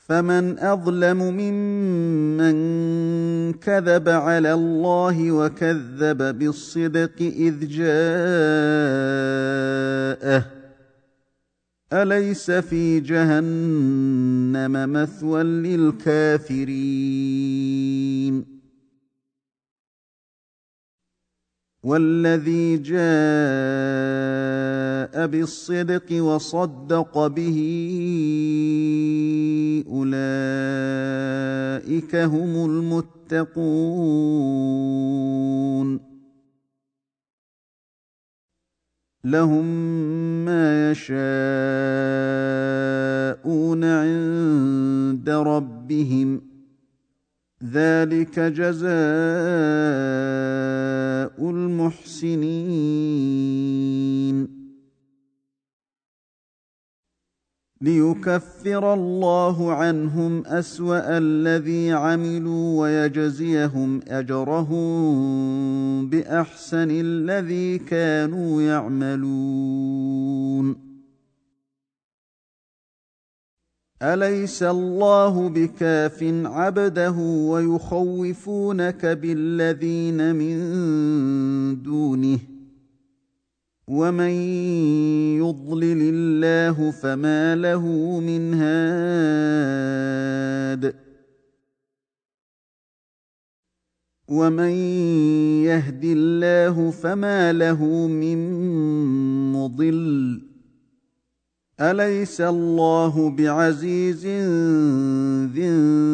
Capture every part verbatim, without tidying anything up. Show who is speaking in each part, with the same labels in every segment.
Speaker 1: فمن أظلم ممن كذب على الله وكذب بالصدق إذ جاءه أليس في جهنم مثوى للكافرين والذي جاء بالصدق وصدق به أولئك هم المتقون لهم ما يشاءون عند ربهم ذلك جزاء المحسنين ليكفر الله عنهم أسوأ الذي عملوا ويجزيهم أجرهم بأحسن الذي كانوا يعملون أليس الله بكاف عبده ويخوفونك بالذين من دونه ومن يضلل الله فما له من هاد ومن يهد الله فما له من مضل أليس الله بعزيز ذي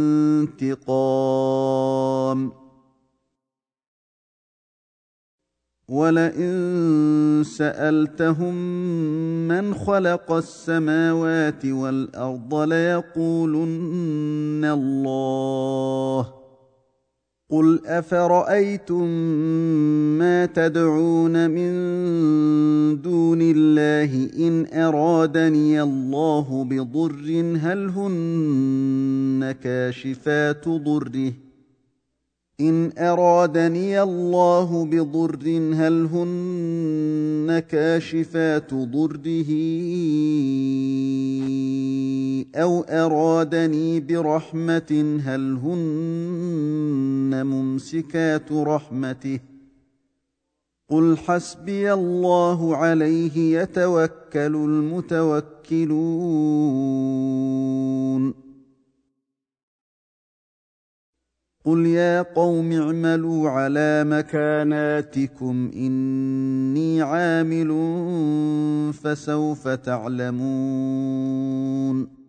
Speaker 1: انتقام ولئن سألتهم من خلق السماوات والأرض ليقولن الله قل أفرأيتم ما تدعون من دون الله إن أرادني الله بضر هل هن كاشفات ضره إن أرادني الله بضر هل هن كاشفات ضره أو أرادني برحمة هل هن ممسكات رحمته قل حسبي الله عليه يتوكل المتوكلون قل يا قوم اعملوا على مكاناتكم إني عامل فسوف تعلمون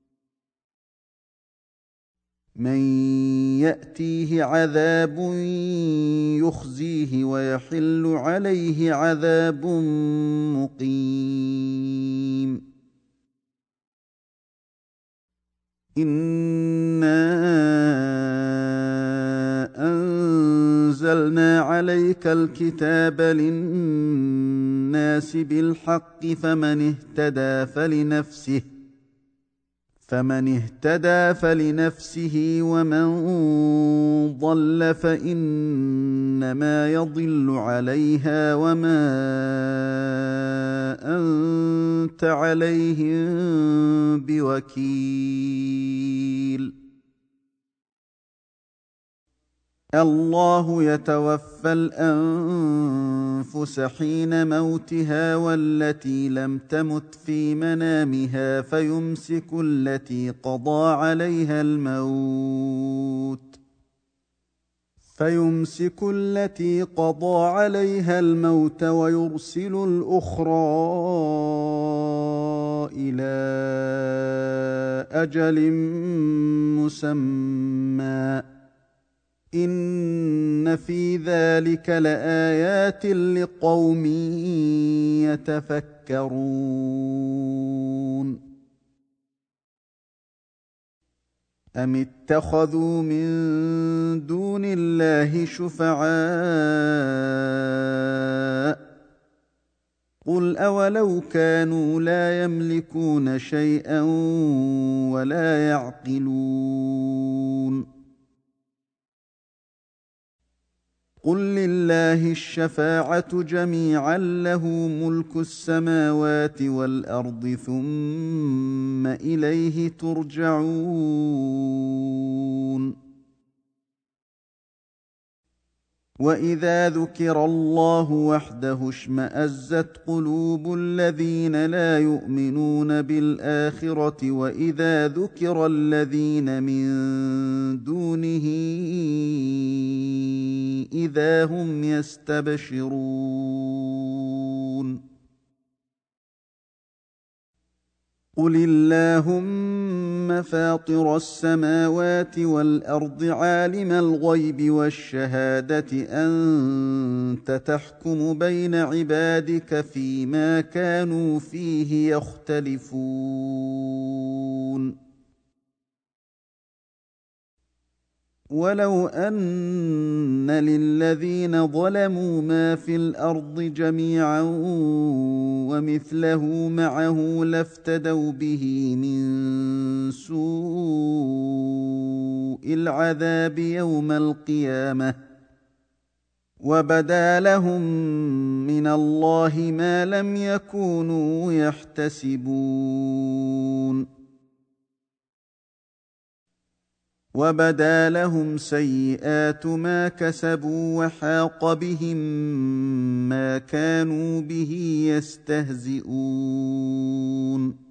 Speaker 1: من يأتيه عذاب يخزيه ويحل عليه عذاب مقيم إنا أنزلنا عليك الكتاب للناس بالحق فمن اهتدى فلنفسه فمن اهتدى فلنفسه ومن ضل فإنما يضل عليها وما أنت عليهم بوكيل الله يتوفى الأنفس حين موتها والتي لم تمت في منامها فيمسك التي قضى عليها الموت فيمسك التي قضى عليها الموت ويرسل الأخرى إلى أجل مسمى إن في ذلك لآيات لقوم يتفكرون أم اتخذوا من دون الله شفعاء قل أولو كانوا لا يملكون شيئا ولا يعقلون قل لله الشفاعة جميعا له ملك السماوات والأرض ثم إليه ترجعون وإذا ذكر الله وحده اشمأزت قلوب الذين لا يؤمنون بالآخرة وإذا ذكر الذين من دونه إذا هم يستبشرون قل اللهم فاطر السماوات والأرض عالم الغيب والشهادة أنت تحكم بين عبادك فيما كانوا فيه يختلفون ولو أن للذين ظلموا ما في الأرض جميعا ومثله معه لافتدوا به من سوء العذاب يوم القيامة وبدا لهم من الله ما لم يكونوا يحتسبون وبدا لهم سيئات ما كسبوا وحاق بهم ما كانوا به يستهزئون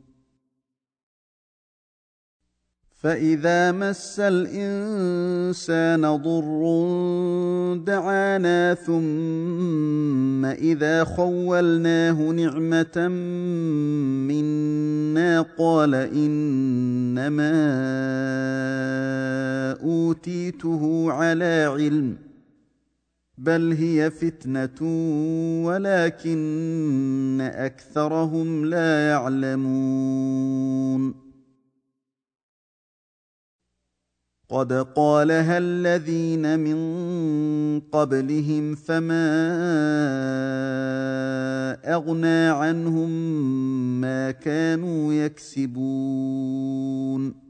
Speaker 1: فإذا مس الإنسان ضر دعانا ثم إذا خولناه نعمة منا قال إنما أوتيته على علم بل هي فتنة ولكن أكثرهم لا يعلمون قد قالها الذين من قبلهم فما أغنى عنهم ما كانوا يكسبون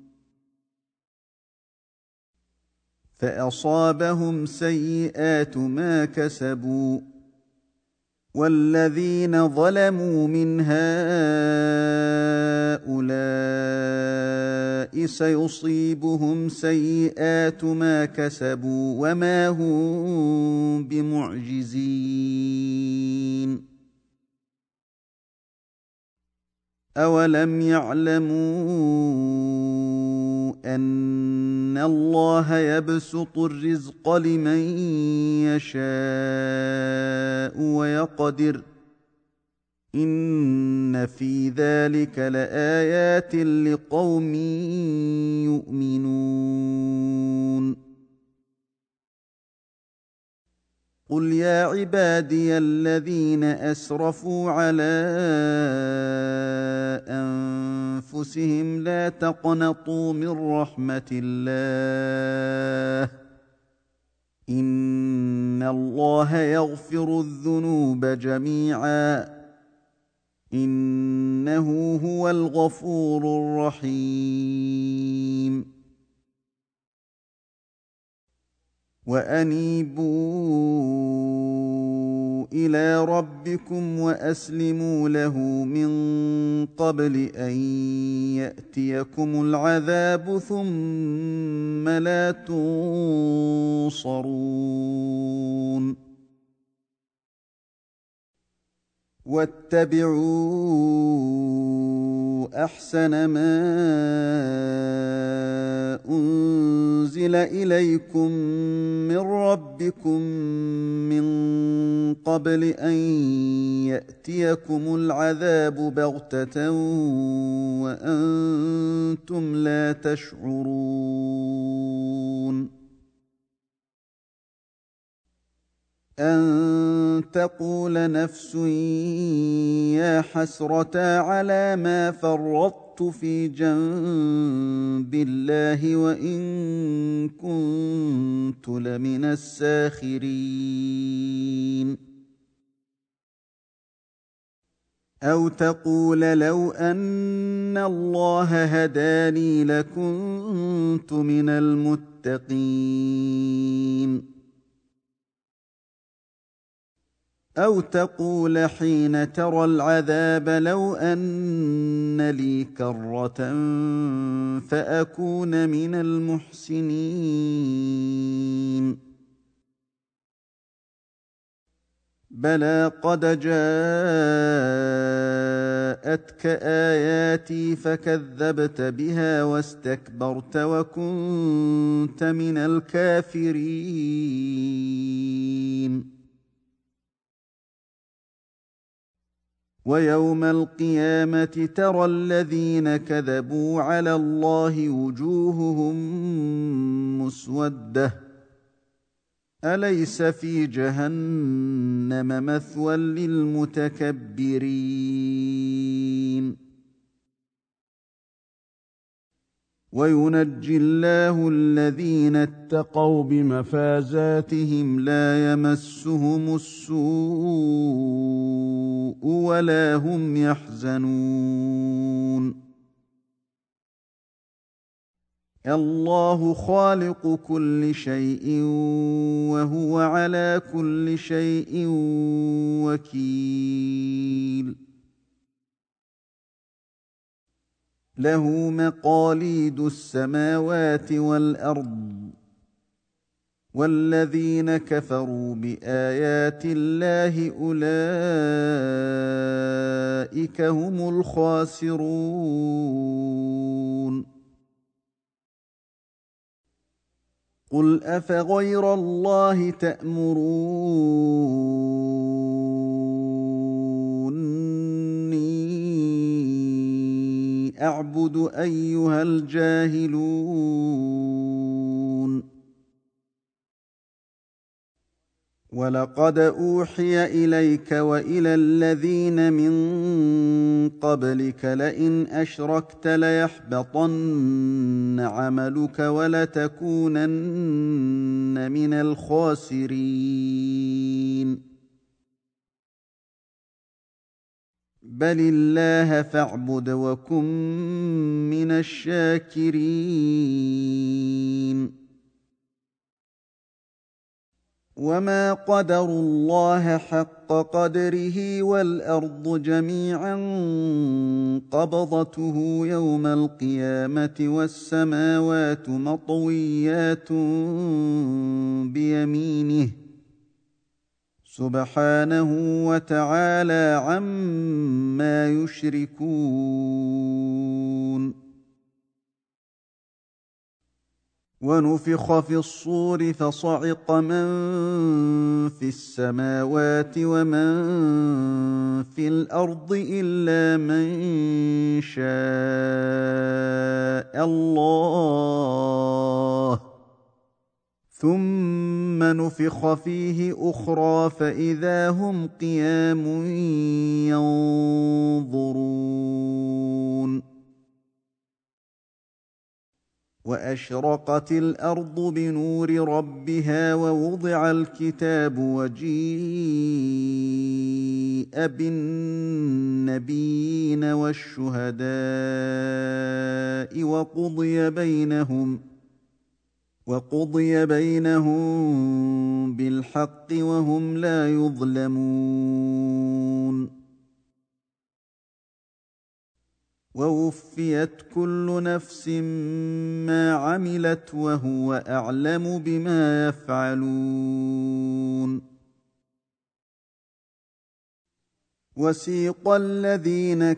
Speaker 1: فأصابهم سيئات ما كسبوا والذين ظلموا من هؤلاء سيصيبهم سيئات ما كسبوا وما هم بمعجزين أولم يعلموا أن الله يبسط الرزق لمن يشاء ويقدر إن في ذلك لآيات لقوم يؤمنون قل يا عبادي الذين أسرفوا على أنفسهم لا تقنطوا من رحمة الله إن الله يغفر الذنوب جميعا إنه هو الغفور الرحيم وأنيبوا إلى ربكم وأسلموا له من قبل أن يأتيكم العذاب ثم لا تنصرون واتبعوا أحسن ما أنزل إليكم من ربكم من قبل أن يأتيكم العذاب بغتة وأنتم لا تشعرون أن تقول نفس يا حسرة على ما فرطت في جنب الله وإن كنت لمن الساخرين أو تقول لو أن الله هداني لكنت من المتقين أو تقول حين ترى العذاب لو أن لي كرة فأكون من المحسنين بلى قد جاءتك آياتي فكذبت بها واستكبرت وكنت من الكافرين ويوم القيامة ترى الذين كذبوا على الله وجوههم مسودة أليس في جهنم مثوى للمتكبرين وينجي الله الذين اتقوا بمفازاتهم لا يمسهم السوء ولا هم يحزنون الله خالق كل شيء وهو على كل شيء وكيل له مقاليد السماوات والأرض والذين كفروا بآيات الله أولئك هم الخاسرون قل أفغير الله تأمروني أعبد أيها الجاهلون ولقد أوحي إليك وإلى الذين من قبلك لئن أشركت ليحبطن عملك ولتكونن من الخاسرين بل الله فاعبد وكن من الشاكرين وما قدروا الله حق قدره والأرض جميعا قبضته يوم القيامة والسماوات مطويات بيمينه سبحانه وتعالى عما يشركون ونفخ في الصور فصعق من في السماوات ومن في الأرض إلا من شاء الله ثم نفخ فيه أخرى فإذا هم قيام ينظرون وأشرقت الأرض بنور ربها ووضع الكتاب وجيء بالنبيين والشهداء وقضي بينهم وقضي بينهم بالحق وهم لا يظلمون ووفيت كل نفس ما عملت وهو أعلم بما يفعلون وسيق الذين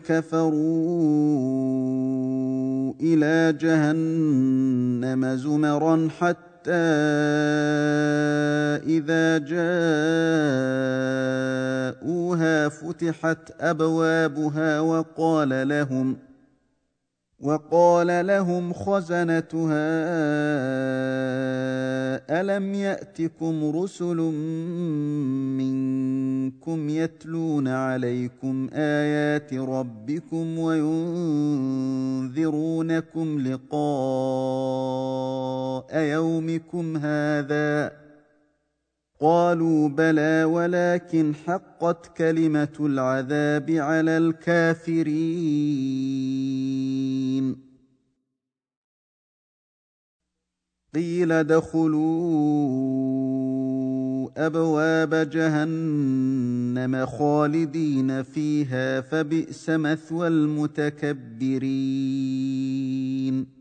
Speaker 1: كفروا إلى جهنم زمرا حتى إذا جاءوها فتحت أبوابها وقال لهم وقال لهم خزنتها ألم يأتكم رسل منكم يتلون عليكم آيات ربكم وينذرونكم لقاء يومكم هذا قالوا بلى ولكن حقت كلمة العذاب على الكافرين قيل ادخلوا أبواب جهنم خالدين فيها فبئس مثوى المتكبرين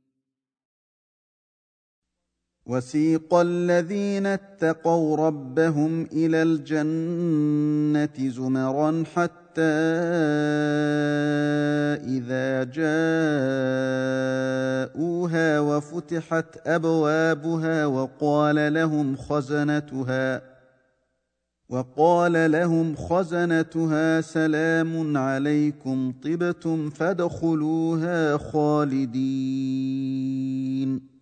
Speaker 1: وسيق الذين اتقوا ربهم إلى الجنة زمرا حتى إذا جاءوها وفتحت أبوابها وقال لهم خزنتها وقال لهم خزنتها سلام عليكم طبتم فادخلوها خالدين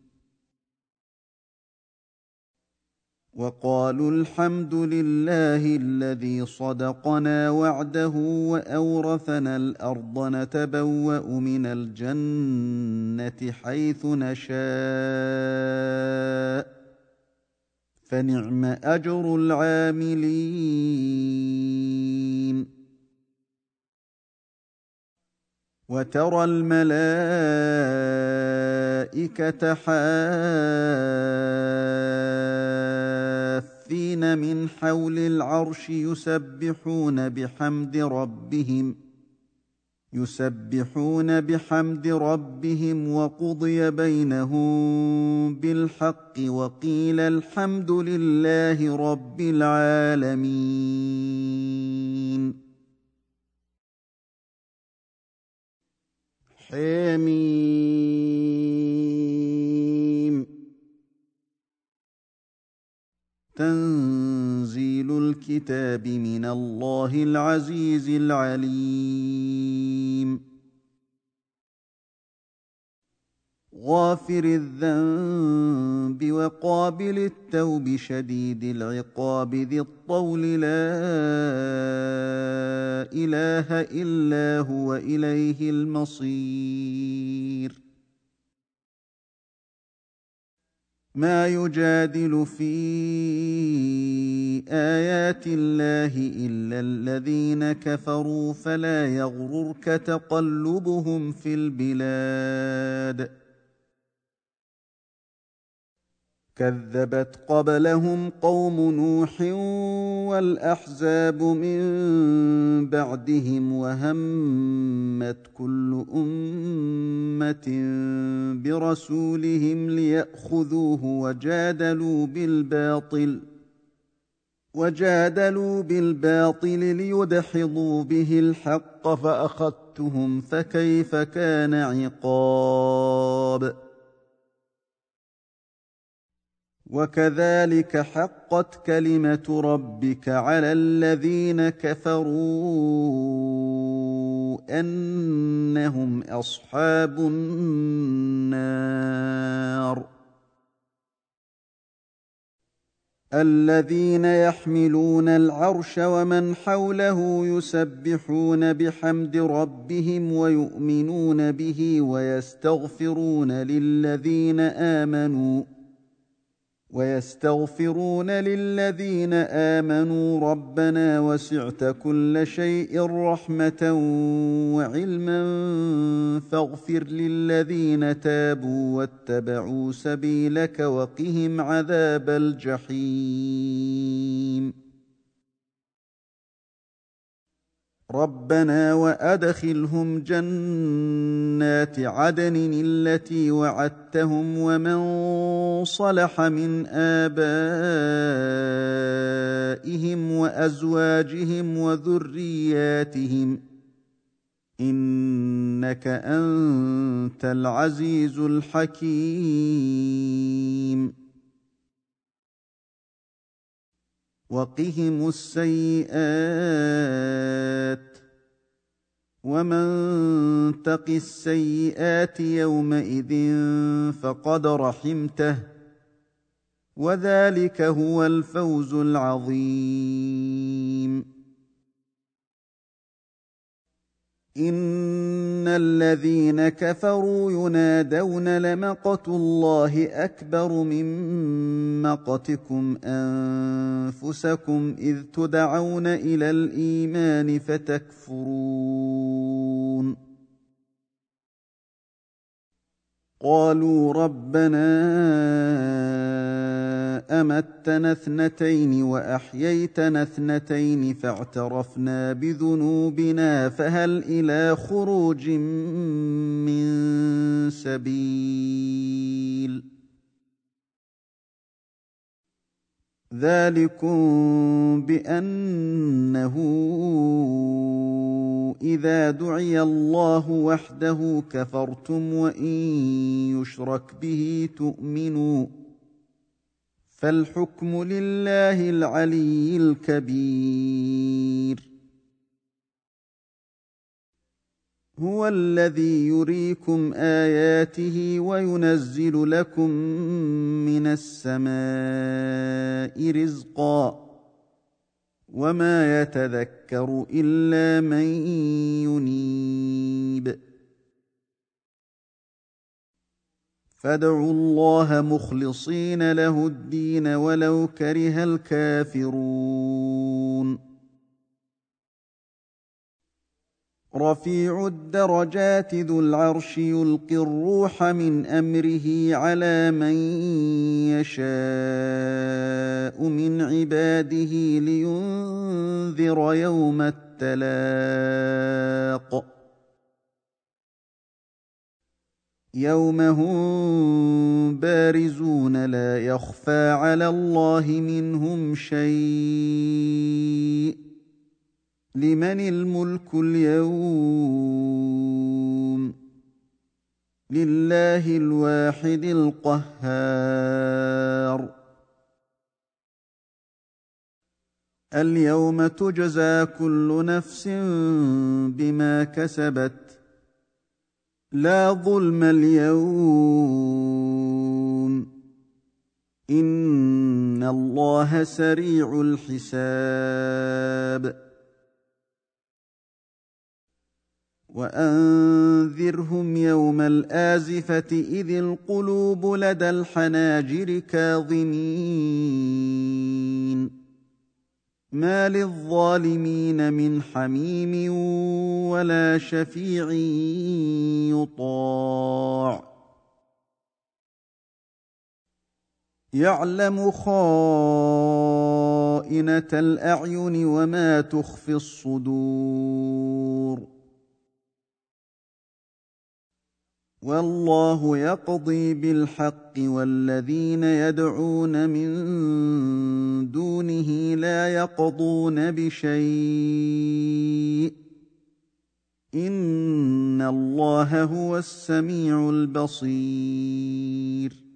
Speaker 1: وقالوا الحمد لله الذي صدقنا وعده وأورثنا الأرض نتبوأ من الجنة حيث نشاء فنعم أجر العاملين وترى الملائكة حافين من حول العرش يسبحون بحمد ربهم يسبحون بحمد ربهم وقضي بينهم بالحق وقيل الحمد لله رب العالمين حميم تنزيل الكتاب من الله العزيز العليم غافر الذنب وقابل التوب شديد العقاب ذي الطول لا إله إلا هو إليه المصير ما يجادل في آيات الله إلا الذين كفروا فلا يغررك تقلبهم في البلاد كذبت قبلهم قوم نوح والأحزاب من بعدهم وهمت كل أمة برسولهم ليأخذوه وجادلوا بالباطل وجادلوا بالباطل ليدحضوا به الحق فأخذتهم فكيف كان عقاب وكذلك حقت كلمة ربك على الذين كفروا أنهم أصحاب النار الذين يحملون العرش ومن حوله يسبحون بحمد ربهم ويؤمنون به ويستغفرون للذين آمنوا ويستغفرون للذين آمنوا ربنا وسعت كل شيء رحمة وعلما فاغفر للذين تابوا واتبعوا سبيلك وقهم عذاب الجحيم ربنا وأدخلهم جنات عدن التي وعدتهم ومن صلح من آبائهم وأزواجهم وذرياتهم إنك أنت العزيز الحكيم وقهم السيئات ومن تق السيئات يومئذ فقد رحمته وذلك هو الفوز العظيم إن الذين كفروا ينادون لمقت الله أكبر من مقتكم أنفسكم إذ تدعون إلى الإيمان فتكفرون قالوا ربنا أمتنا اثنتين وأحييتنا اثنتين فاعترفنا بذنوبنا فهل إلى خروج من سبيل ذلكم بأنه إذا دعي الله وحده كفرتم وإن يشرك به تؤمنوا فالحكم لله العلي الكبير هو الذي يريكم آياته وينزل لكم من السماء رزقا وما يتذكر إلا من ينيب فادعوا الله مخلصين له الدين ولو كره الكافرون رفيع الدرجات ذو العرش يلقي الروح من أمره على من يشاء من عباده لينذر يوم التلاق يوم هم بارزون لا يخفى على الله منهم شيء لمن الملك اليوم لله الواحد القهار اليوم تجزى كل نفس بما كسبت لا ظلم اليوم إن الله سريع الحساب وأنذرهم يوم الآزفة إذ القلوب لدى الحناجر كاظمين ما للظالمين من حميم ولا شفيع يطاع يعلم خائنة الأعين وما تخفي الصدور والله يقضي بالحق والذين يدعون من دونه لا يقضون بشيء إن الله هو السميع البصير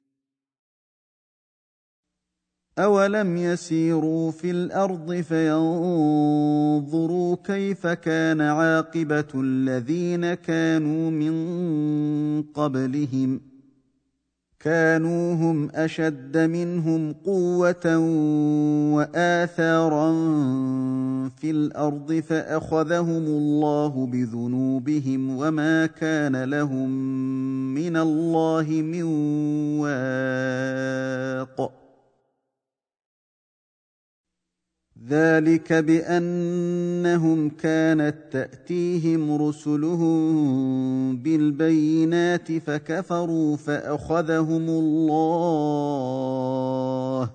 Speaker 1: أولم يسيروا في الأرض فينظروا كيف كان عاقبة الذين كانوا من قبلهم كانوا هم أشد منهم قوة وآثارا في الأرض فأخذهم الله بذنوبهم وما كان لهم من الله من واق ذلك بأنهم كانت تأتيهم رسلهم بالبينات فكفروا فأخذهم الله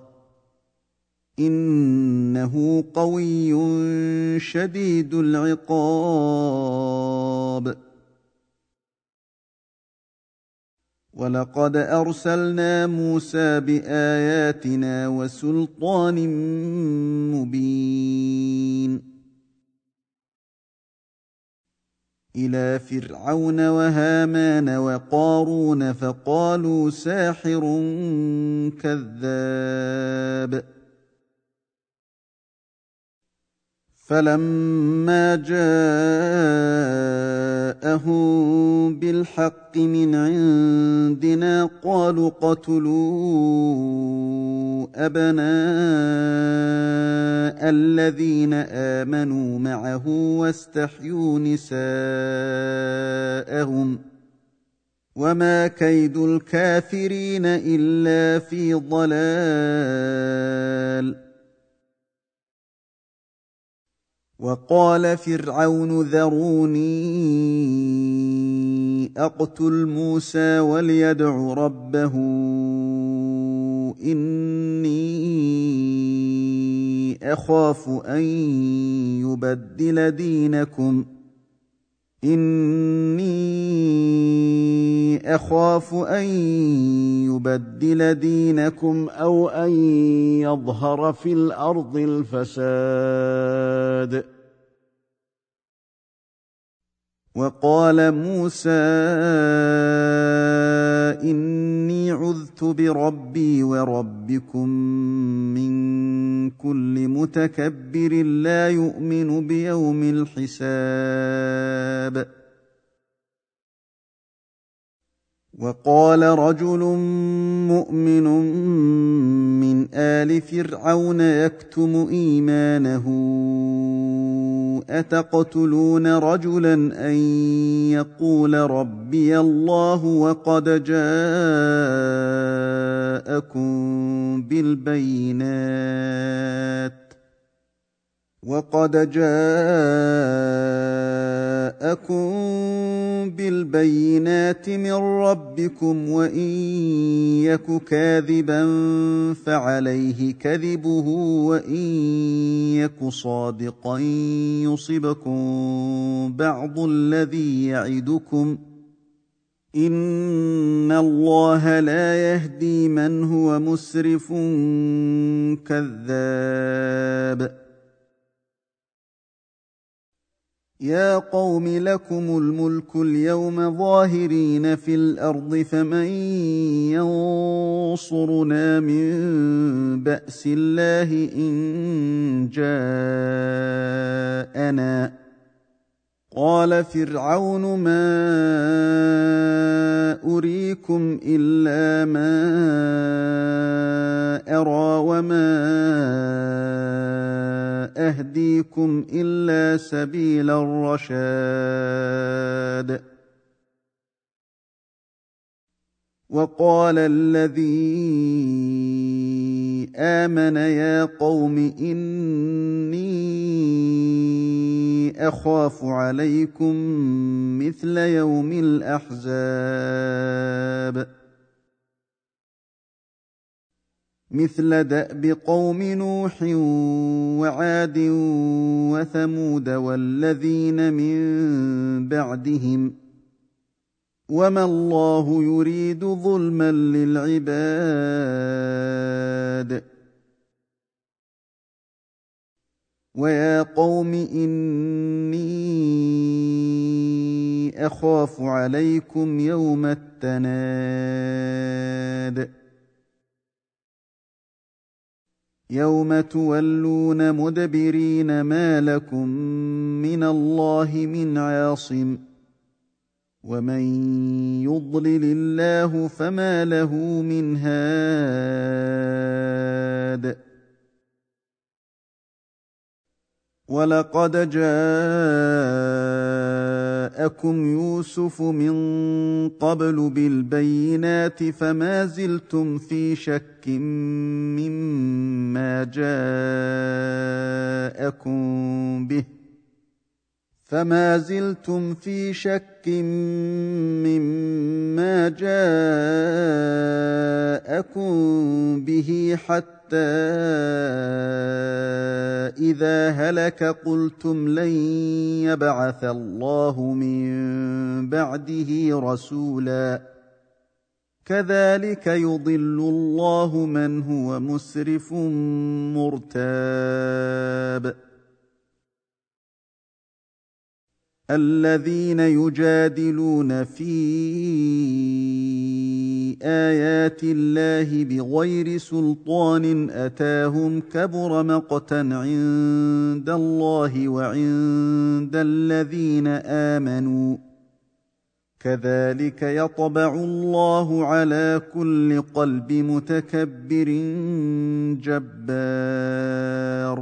Speaker 1: إنه قوي شديد العقاب ولقد أرسلنا موسى بآياتنا وسلطان مبين إلى فرعون وهامان وقارون فقالوا ساحر كذاب فلما جاءهم بالحق من عندنا قالوا اقتلوا أبناء الذين آمنوا معه واستحيوا نساءهم وما كيد الكافرين إلا في ضلال وقال فرعون ذروني اقتل موسى وليدع ربه إني أخاف أن يبدل دينكم إني أخاف أن يبدل دينكم أو أن يظهر في الأرض الفساد. وقال موسى إني عذت بربي وربكم من كل متكبر لا يؤمن بيوم الحساب. وقال رجل مؤمن من آل فرعون يكتم إيمانه أتقتلون رجلا أن يقول ربي الله وقد جاءكم بالبينات وقد جاءكم بالبينات من ربكم وإن يك كاذبا فعليه كذبه وإن يك صادقا يصبكم بعض الذي يعدكم إن الله لا يهدي من هو مسرف كذاب. يا قوم لكم الملك اليوم ظاهرين في الأرض فمن ينصرنا من بأس الله إن جاءنا. قال فرعون ما أريكم إلا ما أرى وما أهديكم إلا سبيل الرشاد. وقال الذي آمن يا قوم إني أخاف عليكم مثل يوم الأحزاب مثل دأب قوم نوح وعاد وثمود والذين من بعدهم وما الله يريد ظلما للعباد. ويا قوم إني أخاف عليكم يوم التناد يوم تولون مدبرين ما لكم من الله من عاصم ومن يضلل الله فما له من هاد. ولقد جاءكم يوسف من قبل بالبينات فما زلتم في شك مما جاءكم به فما زلتم في شك مما جاءكم به حتى إذا هلك قلتم لن يبعث الله من بعده رسولا كذلك يضل الله من هو مسرف مرتاب. الذين يجادلون في آيات الله بغير سلطان أتاهم كبر مقتا عند الله وعند الذين آمنوا كذلك يطبع الله على كل قلب متكبر جبار.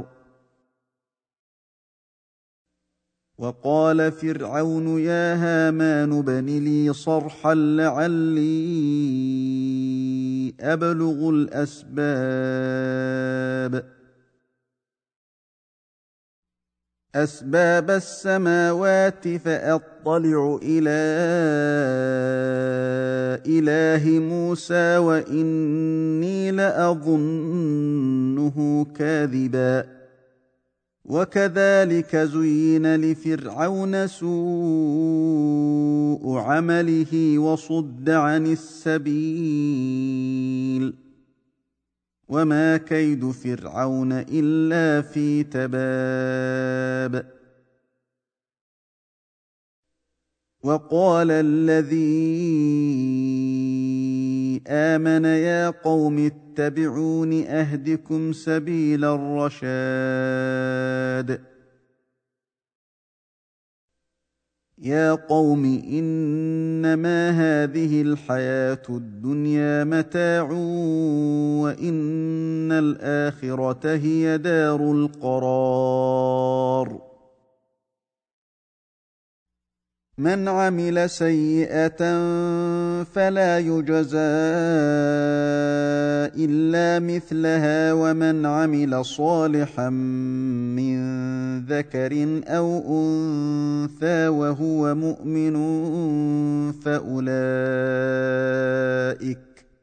Speaker 1: وقال فرعون يا هامان ابن لي صرحا لعلي أبلغ الأسباب أسباب السماوات فأطلع إلى إله موسى وإني لأظنه كاذبا وكذلك زين لفرعون سوء عمله وصد عن السبيل وما كيد فرعون إلا في تباب وقال الذي آمن يا قوم اتبعون أهدكم سبيل الرشاد يا قوم إنما هذه الحياة الدنيا متاع وإن الآخرة هي دار القرار من عمل سيئة فلا يجزى إلا مثلها ومن عمل صالحا من ذكر أو أنثى وهو مؤمن فأولئك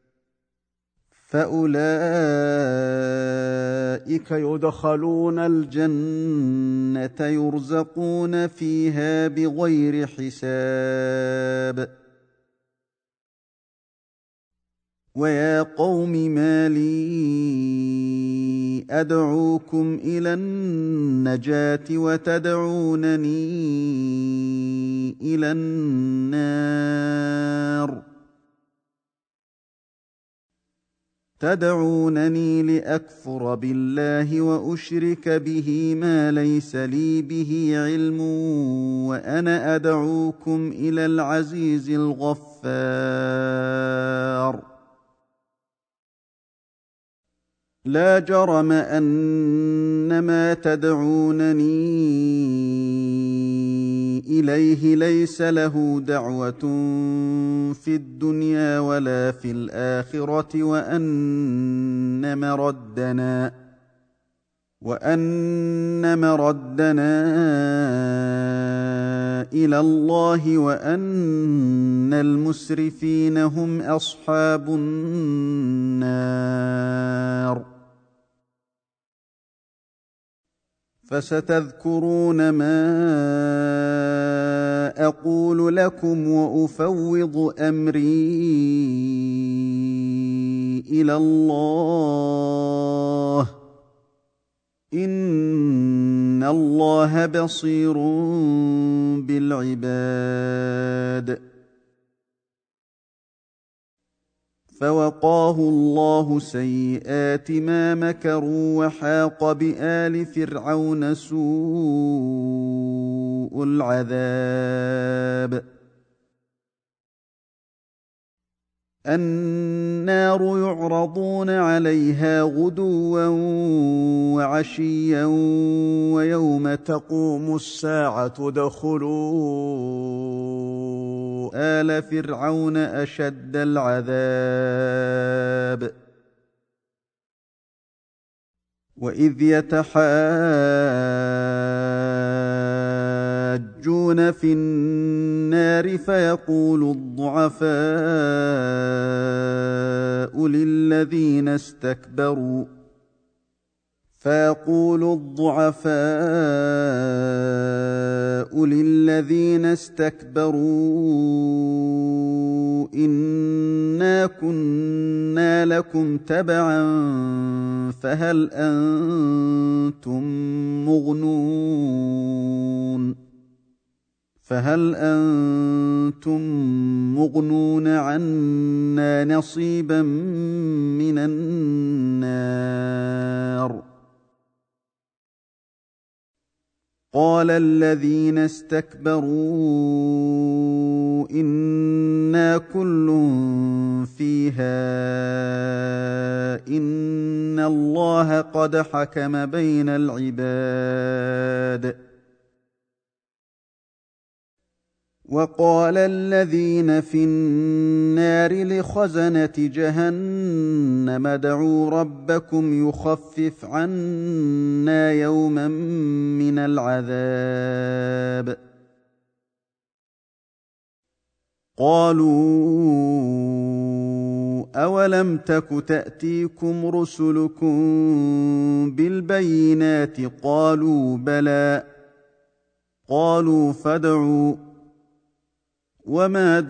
Speaker 1: فأولئك يدخلون الجنة يرزقون فيها بغير حساب ويا قوم ما لي أدعوكم إلى النجاة وتدعونني إلى النار تدعونني لأكفر بالله وأشرك به ما ليس لي به علم وأنا أدعوكم إلى العزيز الغفار لا جرم أن ما تدعونني إليه ليس له دعوة في الدنيا ولا في الآخرة وأن مردنا وأن مردنا إلى الله وأن المسرفين هم أصحاب النار فستذكرون ما أقول لكم وأفوض أمري إلى الله إن الله بصير بالعباد فوقاه الله سيئات ما مكروا وحاق بآل فرعون سوء العذاب النار يعرضون عليها غدوا وعشيا ويوم تقوم الساعة ادخلوا آل فرعون أشد العذاب وإذ يتحاجون في النار فيقول الضعفاء للذين استكبروا فيقول الضعفاء للذين استكبروا إنا كنا لكم تبعا فهل أنتم مغنون فهل أنتم مغنون عنا نصيبا من النار قال الذين استكبروا إنا كل فيها إن الله قد حكم بين العباد وقال الذين في النار لخزنة جهنم ادعوا ربكم يخفف عنا يوما من العذاب قالوا أولم تك تأتيكم رسلكم بالبينات قالوا بلى قالوا فادعوا وما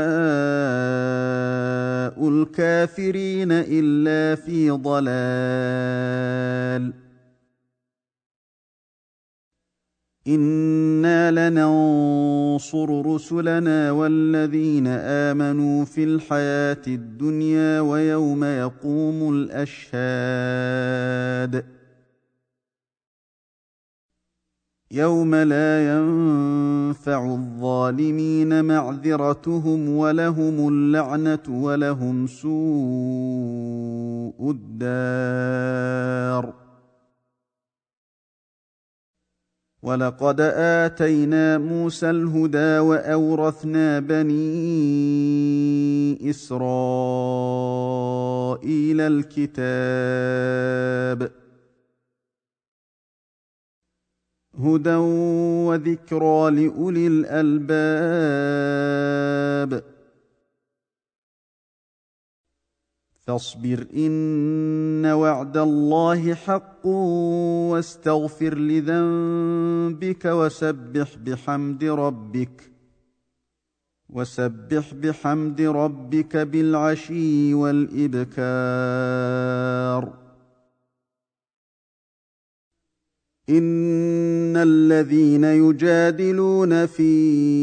Speaker 1: دعاء الكافرين إلا في ضلال إنا لننصر رسلنا والذين آمنوا في الحياة الدنيا ويوم يقوم الأشهاد يوم لا ينفع الظالمين معذرتهم ولهم اللعنة ولهم سوء الدار ولقد آتينا موسى الهدى وأورثنا بني إسرائيل الكتاب هدى وذكرى لأولي الألباب فاصبر إن وعد الله حق واستغفر لذنبك وسبح بحمد ربك وسبح بحمد ربك بالعشي والإبكار إن الذين يجادلون في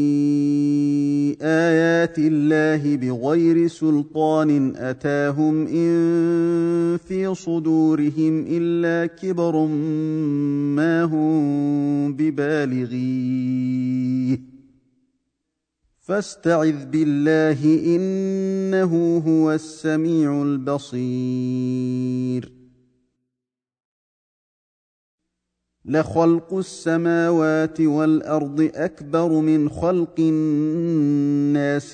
Speaker 1: آيات الله بغير سلطان أتاهم إن في صدورهم إلا كبر ما هم ببالغيه فاستعذ بالله إنه هو السميع البصير لخلق السماوات والأرض أكبر من خلق الناس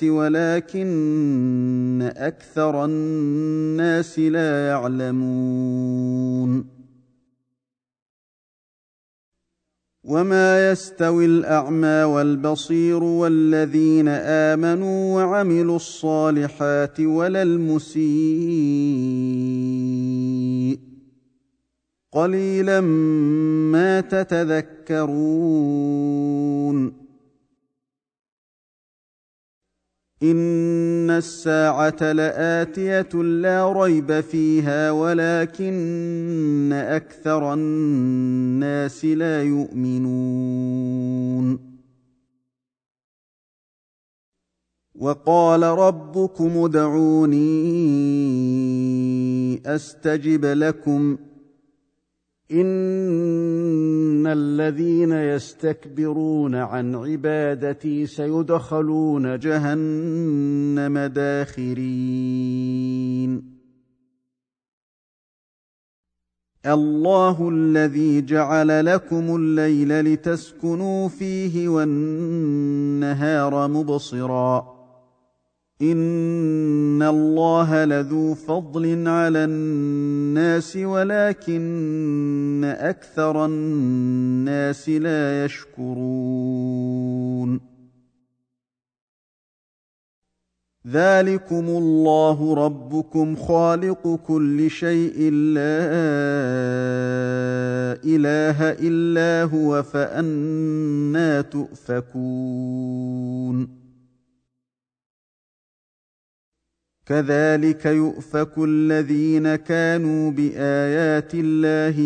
Speaker 1: ولكن أكثر الناس لا يعلمون وما يستوي الأعمى والبصير والذين آمنوا وعملوا الصالحات ولا المسيء قليلا ما تتذكرون إن الساعة لآتية لا ريب فيها ولكن أكثر الناس لا يؤمنون وقال ربكم ادعوني أستجب لكم إن الذين يستكبرون عن عبادتي سيدخلون جهنم داخرين الله الذي جعل لكم الليل لتسكنوا فيه والنهار مبصرا إن الله لذو فضل على الناس ولكن أكثر الناس لا يشكرون ذلكم الله ربكم خالق كل شيء لا إله إلا هو فأنى تؤفكون كذلك يؤفك الذين كانوا بآيات الله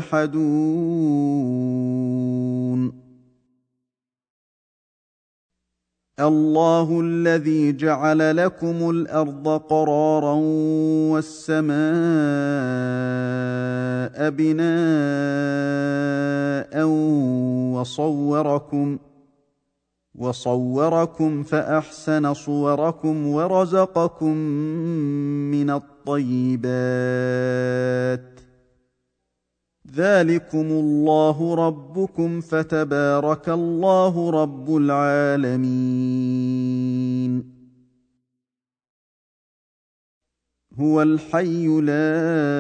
Speaker 1: يجحدون الله الذي جعل لكم الأرض قرارا والسماء بناء وصوركم وصوركم فأحسن صوركم ورزقكم من الطيبات ذلكم الله ربكم فتبارك الله رب العالمين. هو الحي لا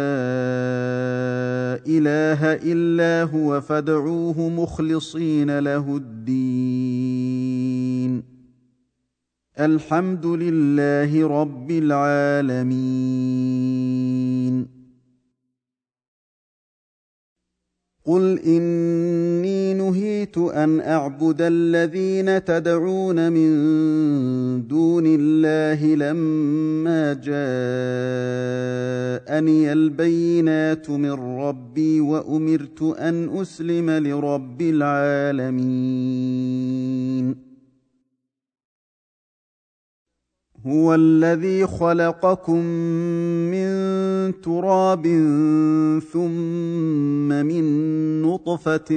Speaker 1: إله إلا هو فادعوه مخلصين له الدين. الحمد لله رب العالمين. قل إني نهيت أن أعبد الذين تدعون من دون الله لما جاءني البينات من ربي وأمرت أن أسلم لرب العالمين. هو الذي خلقكم من تراب ثم من نطفة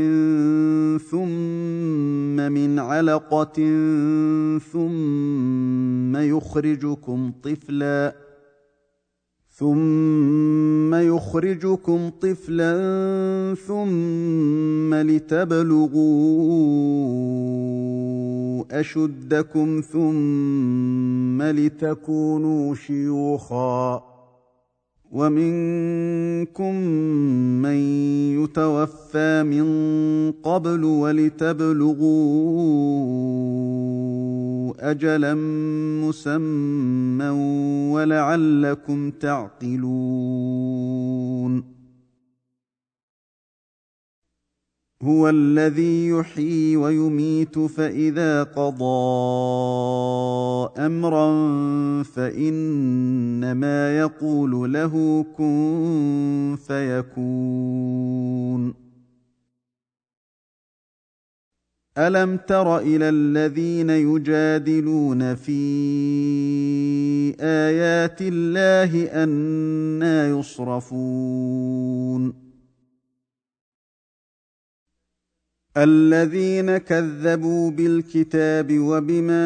Speaker 1: ثم من علقة ثم يخرجكم طفلا ثم يخرجكم طفلا ثم لتبلغوا أشدكم ثم لتكونوا شيوخا ومنكم من يتوفى من قبل ولتبلغوا أجلا مسمى ولعلكم تعقلون. هو الذي يحيي ويميت فإذا قضى أمرا فإنما يقول له كن فيكون. ألم تر إلى الذين يجادلون في آيات الله أنى يصرفون. الذين كذبوا بالكتاب وبما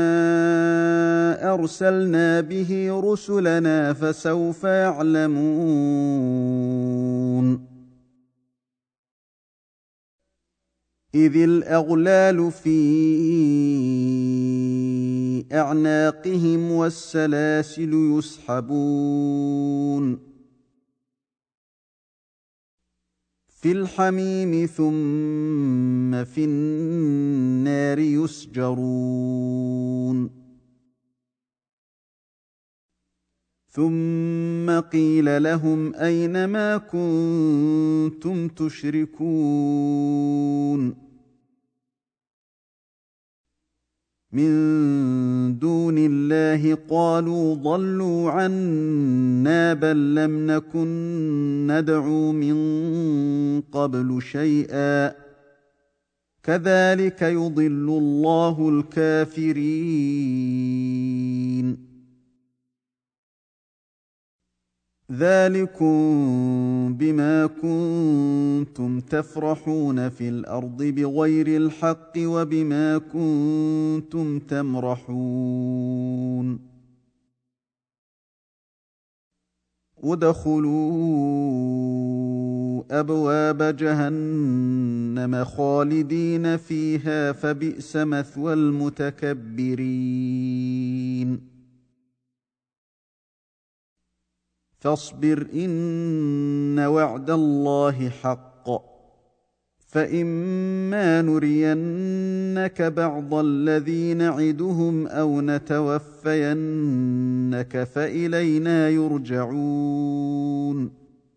Speaker 1: أرسلنا به رسلنا فسوف يعلمون. إذ الأغلال في أعناقهم والسلاسل يسحبون في الحميم ثم في النار يسجرون. ثم قيل لهم أين ما كنتم تشركون من دون الله قالوا ضلوا عنا بل لم نكن ندعو من قبل شيئا كذلك يضل الله الكافرين. ذلكم بما كنتم تفرحون في الأرض بغير الحق وبما كنتم تمرحون. ادخلوا أبواب جهنم خالدين فيها فبئس مثوى المتكبرين. فاصبر إن وعد الله حق فإما نرينك بعض الذي نعدهم أو نتوفينك فإلينا يرجعون.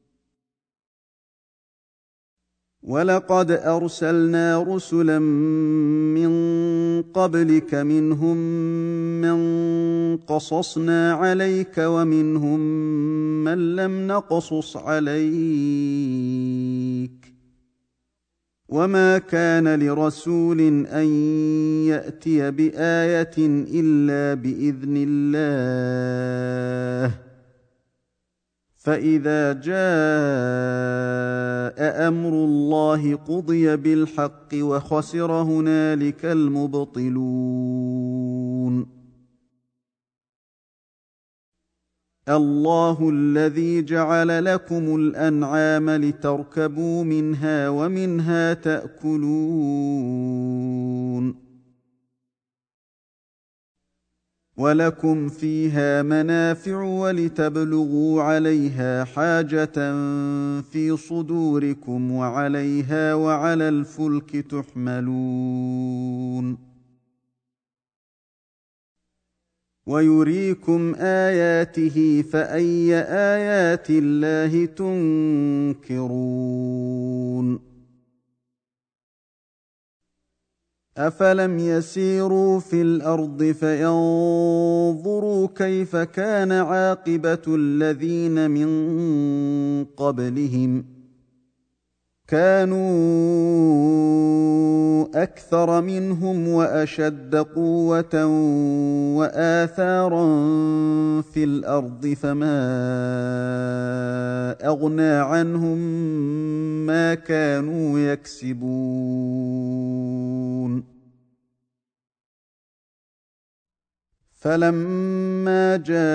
Speaker 1: ولقد أرسلنا رسلا من قبلك منهم من قصصنا عليك ومنهم من لم نقصص عليك وما كان لرسول أن يأتي بآية إلا بإذن الله فإذا جاء أمر الله قضي بالحق وخسر هنالك المبطلون. الله الذي جعل لكم الأنعام لتركبوا منها ومنها تأكلون ولكم فيها منافع ولتبلغوا عليها حاجة في صدوركم وعليها وعلى الفلك تحملون ويريكم آياته فأي آيات الله تنكرون أفلم يسيروا في الأرض فينظروا كيف كان عاقبة الذين من قبلهم كانوا أكثر منهم وأشد قوة وآثارا في الأرض فما أغنى عنهم ما كانوا يكسبون فلما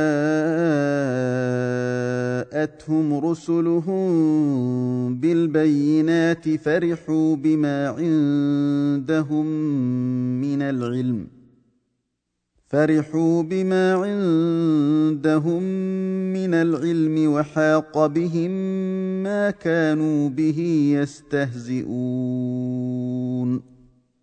Speaker 1: جاءتهم رسلهم بالبينات فرحوا بما عندهم من العلم فرحوا بما عندهم من العلم وحاق بهم ما كانوا به يستهزئون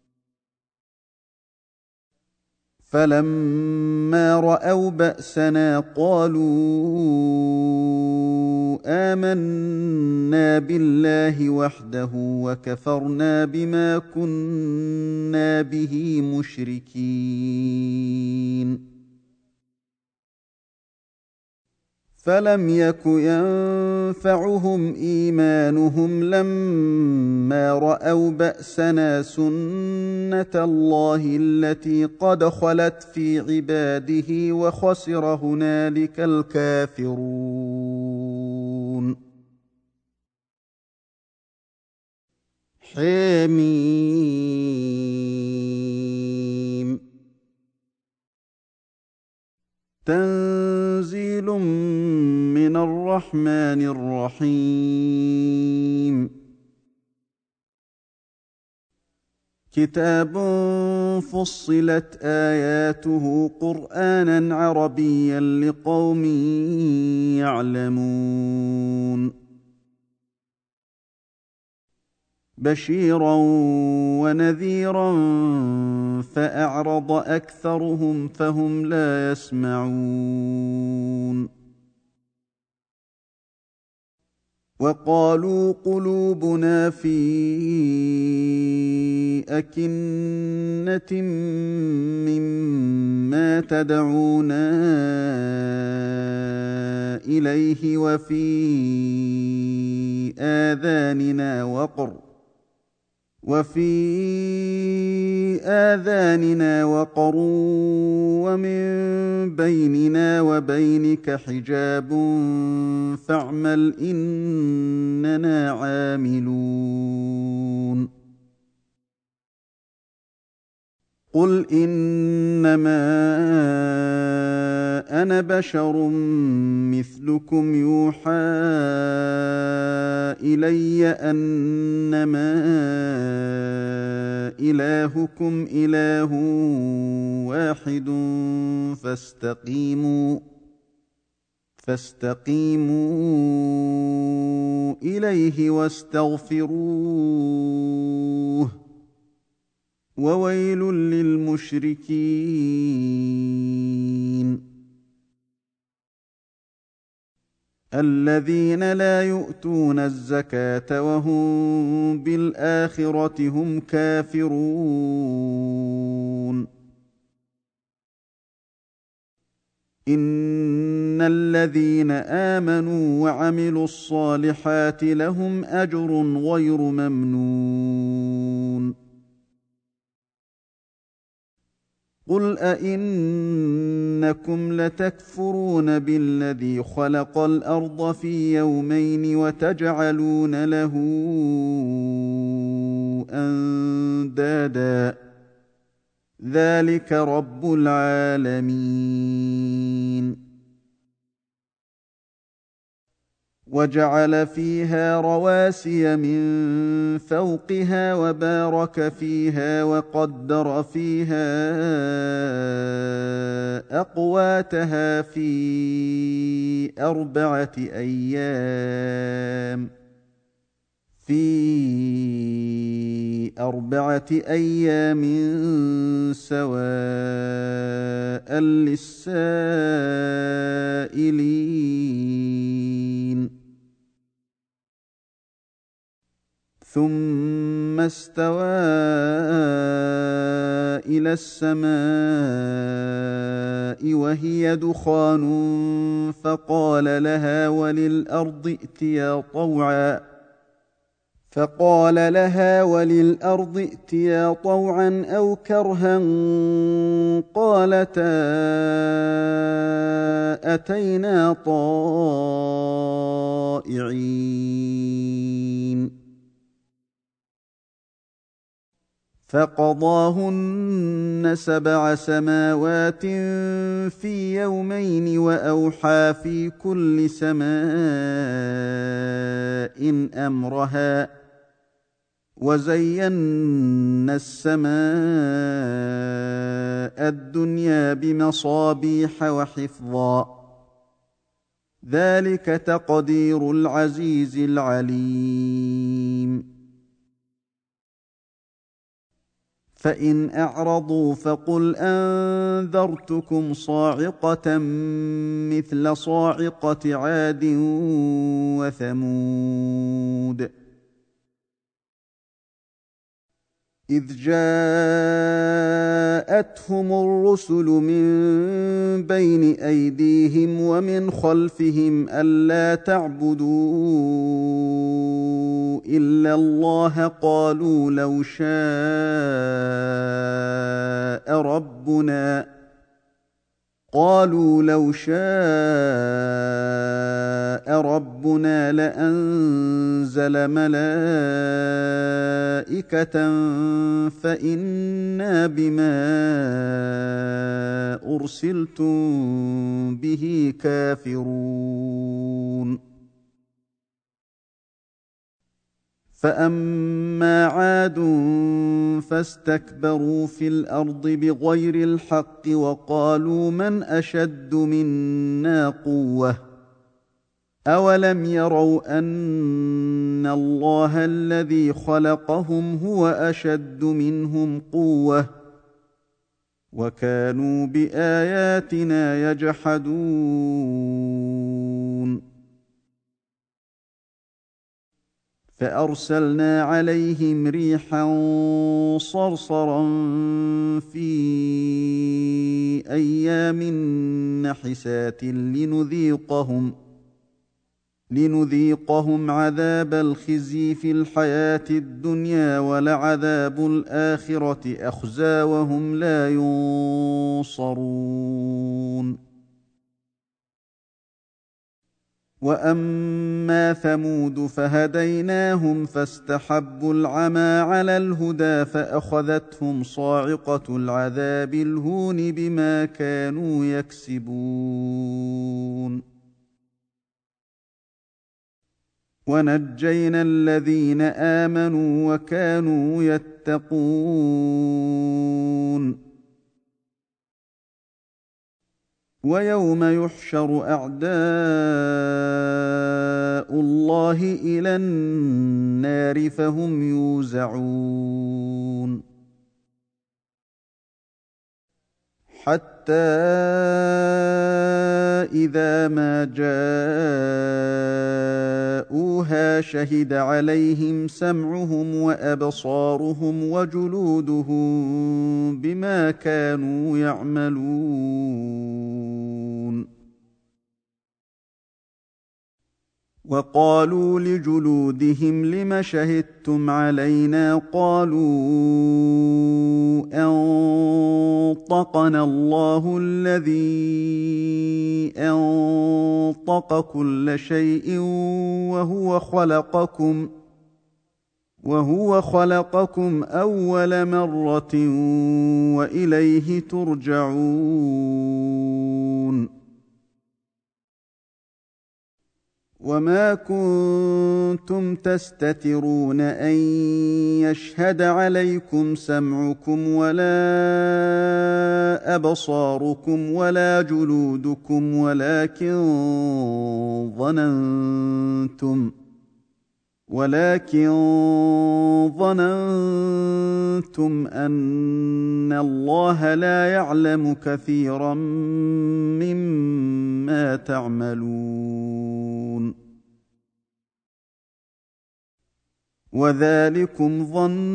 Speaker 1: فلما رأوا بأسنا قالوا آمنا بالله وحده وكفرنا بما كنا به مشركين فلم يك ينفعهم إيمانهم لما رأوا بأسنا سنة الله التي قد خلت في عباده وخسر هنالك الكافرون حميم تنزيل من الرحمن الرحيم كتاب فصلت آياته قرآنا عربيا لقوم يعلمون بشيرا ونذيرا فأعرض أكثرهم فهم لا يسمعون وقالوا قلوبنا في أكنة مما تدعونا إليه وفي آذاننا وقر وفي آذاننا وقر ومن بيننا وبينك حجاب فاعمل إننا عاملون قل إنما أنا بشر مثلكم يوحى إلي أنما إلهكم إله واحد فاستقيموا فاستقيموا إليه واستغفروه وويل للمشركين الذين لا يؤتون الزكاة وهم بالآخرة هم كافرون إن الذين آمنوا وعملوا الصالحات لهم أجر غير ممنون قل أئنكم لتكفرون بالذي خلق الأرض في يومين وتجعلون له أندادا ذلك رب العالمين وجعل فيها رواسي من فوقها وبارك فيها وقدر فيها أقواتها في أربعة أيام في أربعة أيام سواء للسائلين ثم استوى إلى السماء وهي دخان فقال لها وللأرض ائتيا طوعا فقال لها وللأرض ائتيا طوعا أو كرها قالتا أتينا طائعين فقضاهن سبع سماوات في يومين وأوحى في كل سماء أمرها وزينا السماء الدنيا بمصابيح وحفظا ذلك تقدير العزيز العليم فإن أعرضوا فقل أنذرتكم صاعقة مثل صاعقة عاد وثمود إذ جاءتهم الرسل من بين أيديهم ومن خلفهم ألا تعبدوا إلا الله قالوا لو شاء ربنا قالوا لو شاء ربنا لأنزل ملائكة فإنا بما أرسلتم به كافرون فأما عاد فاستكبروا في الأرض بغير الحق وقالوا من أشد منا قوة أولم يروا أن الله الذي خلقهم هو أشد منهم قوة وكانوا بآياتنا يجحدون فأرسلنا عليهم ريحا صرصرا في أيام نحسات لنذيقهم لنذيقهم عذاب الخزي في الحياة الدنيا ولعذاب الآخرة أخزى وهم لا ينصرون وأما ثمود فهديناهم فاستحبوا العمى على الهدى فأخذتهم صاعقة العذاب الهون بما كانوا يكسبون ونجينا الذين آمنوا وكانوا يتقون ويوم يحشر أعداء الله إلى النار فهم يوزعون حتى إذا ما جاءوها شهد عليهم سمعهم وأبصارهم وجلودهم بما كانوا يعملون وقالوا لجلودهم لم شهدتم علينا قالوا أنطقنا الله الذي أنطق كل شيء وهو خلقكم وهو خلقكم أول مرة وإليه ترجعون وما كنتم تستترون أن يشهد عليكم سمعكم ولا أبصاركم ولا جلودكم ولكن ظننتم ولكن ظننتم أن الله لا يعلم كثيرا مما تعملون. وذلكم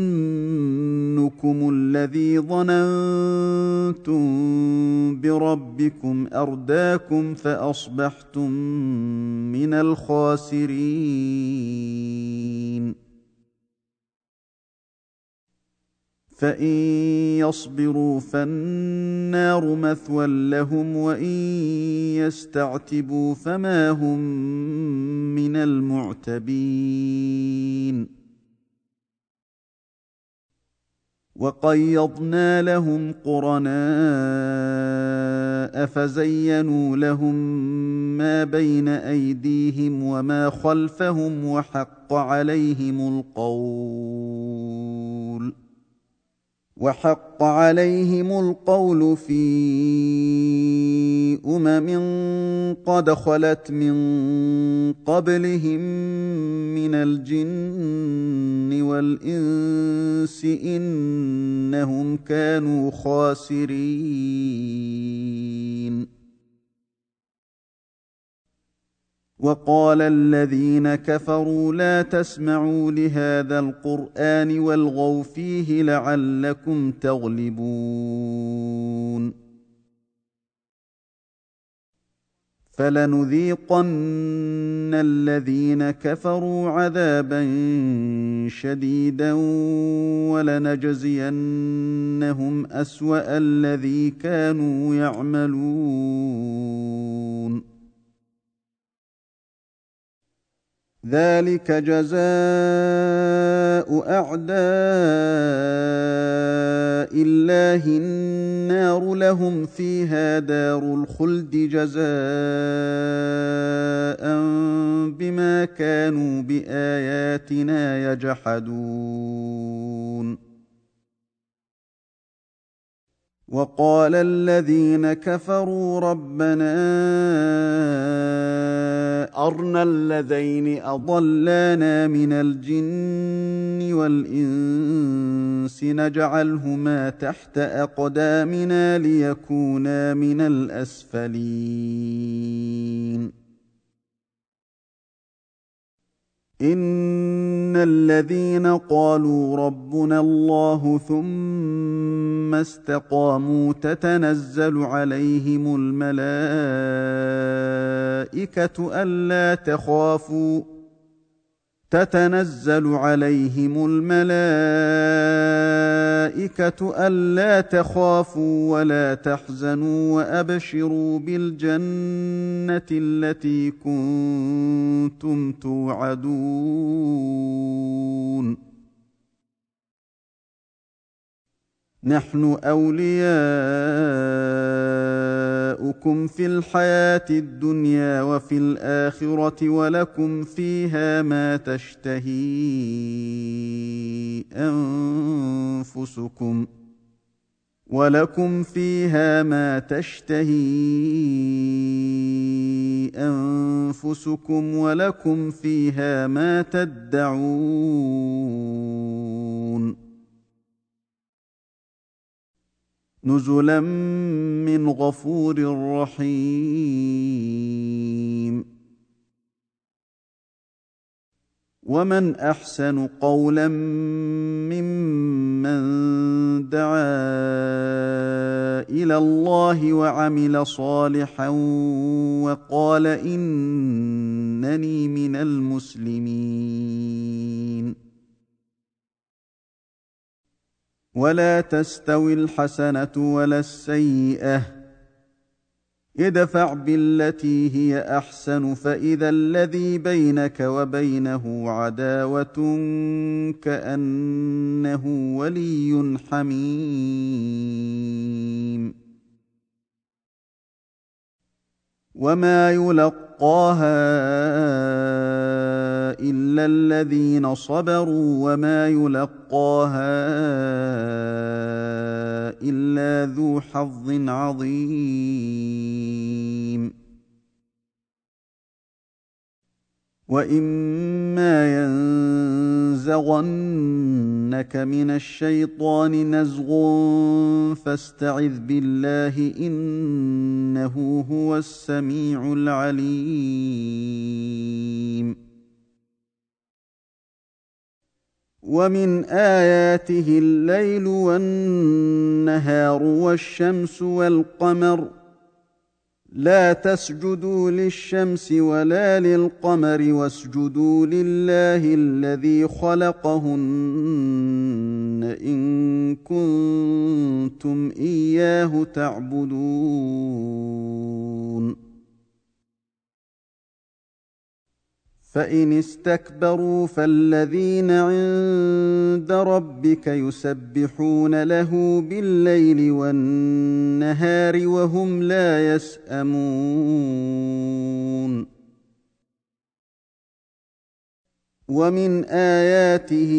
Speaker 1: ظنكم الذي ظننتم بربكم أرداكم فأصبحتم من الخاسرين. فإن يصبروا فالنار مثوى لهم وإن يستعتبوا فما هم من المعتبين. وقيضنا لهم قرناء فزينوا لهم ما بين أيديهم وما خلفهم وحق عليهم القول وحق عليهم القول في أمم قد خلت من قبلهم من الجن والإنس إنهم كانوا خاسرين. وقال الذين كفروا لا تسمعوا لهذا القرآن والغوا فيه لعلكم تغلبون. فلنذيقن الذين كفروا عذابا شديدا ولنجزينهم أسوأ الذي كانوا يعملون. ذلك جزاء أعداء الله النار لهم فيها دار الخلد جزاء بما كانوا بآياتنا يجحدون. وقال الذين كفروا ربنا أرنا الذين أضلانا من الجن والإنس نجعلهما تحت أقدامنا ليكونا من الأسفلين. إن الذين قالوا ربنا الله ثم استقاموا تتنزل عليهم الملائكة ألا تخافوا تتنزل عليهم الملائكة ألا تخافوا ولا تحزنوا وأبشروا بالجنة التي كنتم توعدون. نحن أولياؤكم في الحياة الدنيا وفي الآخرة ولكم فيها ما تشتهي أنفسكم ولكم فيها ما تشتهي أنفسكم ولكم فيها ما تدعون. نزلا من غفور رحيم. ومن أحسن قولا ممن دعا إلى الله وعمل صالحا وقال إنني من المسلمين. ولا تستوي الحسنة ولا السيئة ادفع بالتي هي أحسن فإذا الذي بينك وبينه عداوة كأنه ولي حميم. وما يلقاها الا الذين صبروا وما يلقاها الا ذو حظ عظيم. واما ينزغنك من الشيطان نزغ فاستعذ بالله انه هو السميع العليم. ومن آياته الليل والنهار والشمس والقمر لا تسجدوا للشمس ولا للقمر واسجدوا لله الذي خلقهن إن كنتم إياه تعبدون. فإن استكبروا فالذين عند ربك يسبحون له بالليل والنهار وهم لا يسأمون. ومن آياته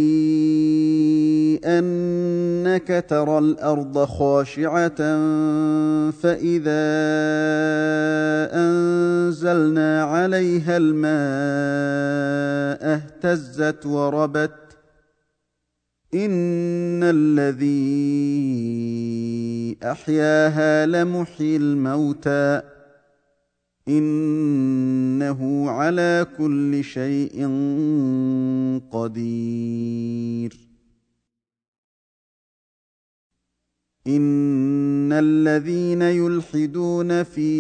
Speaker 1: أنك ترى الأرض خاشعة فإذا أنزلنا عليها الماء اهتزت وربت إن الذي أحياها لمحيي الموتى إنه على كل شيء قدير. إن الذين يلحدون في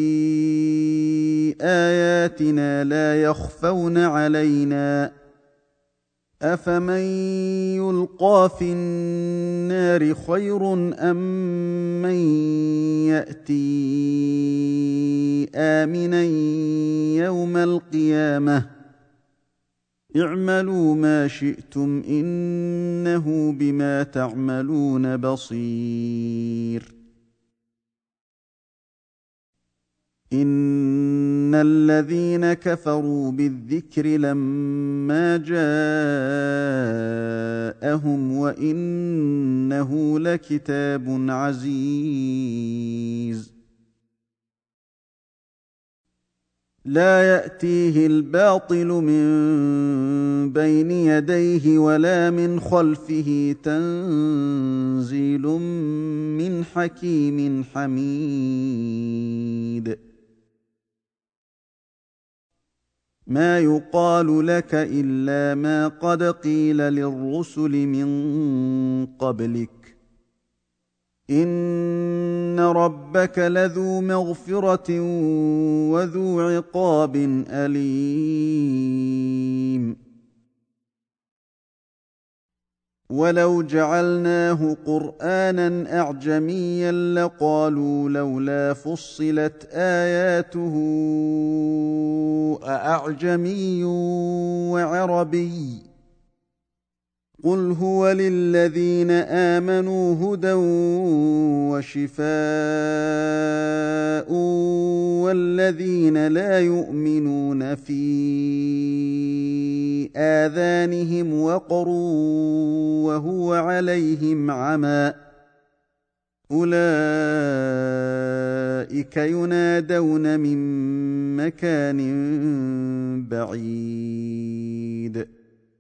Speaker 1: آياتنا لا يخفون علينا أفمن يلقى في النار خير أم من يأتي آمنا يوم القيامة اعملوا ما شئتم إنه بما تعملون بصير. إن الذين كفروا بالذكر لما جاءهم وإنه لكتاب عزيز لا يأتيه الباطل من بين يديه ولا من خلفه تنزيل من حكيم حميد. ما يقال لك إلا ما قد قيل للرسل من قبلك إن ربك لذو مغفرة وذو عقاب أليم. ولو جعلناه قرآنا أعجميا لقالوا لولا فصلت آياته أأعجمي وعربي قل هو للذين آمنوا هدى وشفاء والذين لا يؤمنون في آذانهم وقر وهو عليهم عمى أولئك ينادون من مكان بعيد.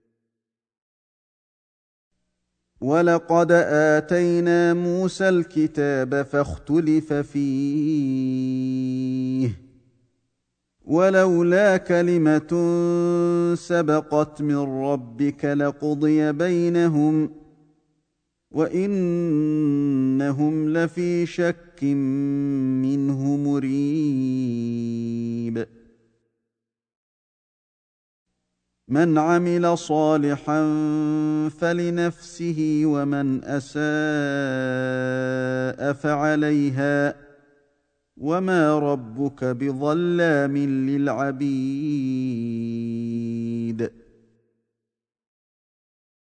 Speaker 1: ولقد آتينا موسى الكتاب فاختلف فيه ولولا كلمة سبقت من ربك لقضي بينهم وإنهم لفي شك منه مريب. من عمل صالحا فلنفسه ومن أساء فعليها وما ربك بظلام للعبيد.